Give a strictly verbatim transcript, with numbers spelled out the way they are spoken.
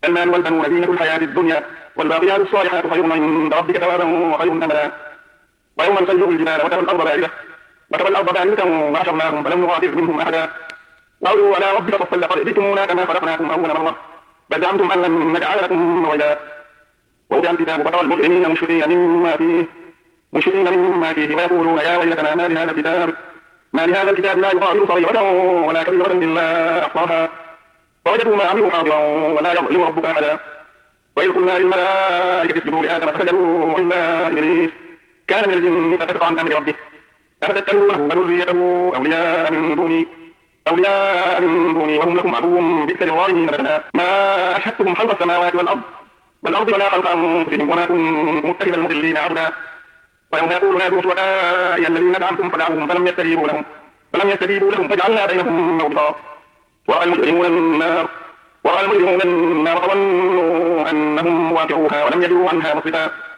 المال والبنون زينة الحياة الدنيا والباقيات الصالحات خير عند ربك ثوابا وخير أملا. ويوم نسير الجبال وترى الأرض باردة وترى الأرض باردة وحشرناهم فلم نغادر منهم أحدا قالوا على ربك صفا لقد جئتمونا كما خلقناكم أول مرة بل زعمتم أن لن نجعل لكم موعدا. ووضع الكتاب فترى المجرمين مشفقين مما فيه مشفقين مما فيه ويقولون يا ويلتنا ما لهذا الكتاب ما لهذا الكتاب لا يغادر صغيرة ولا كبيرة إلا أحصاها ووجدوا ما عملوا حاضرا ولا يظلم ربك أحدا. وإذ قلنا للملائكة اسجدوا لآدم فسجدوا إلا إبليس كان من الجن ففسق عن أمر ربه أفتتخذونه وذريته أولياء من دوني أولياء من دوني وهم لكم عدو بئس للظالمين بدلا. ما أشهدتهم خلق السماوات والأرض والأرض ولا خلق أنفسهم وما كنت متخذ المضلين عبدا. ويوم يقول نادوا شركائي الذين زعمتم فدعوهم فلم يستجيبوا لهم فلم يستجيبوا لهم فجعلنا بينهم موبقا ورأى المجرمون النار ورأى المجرمون النار فظنوا أنهم واقعوها ولم يجدوا عنها مصرفا.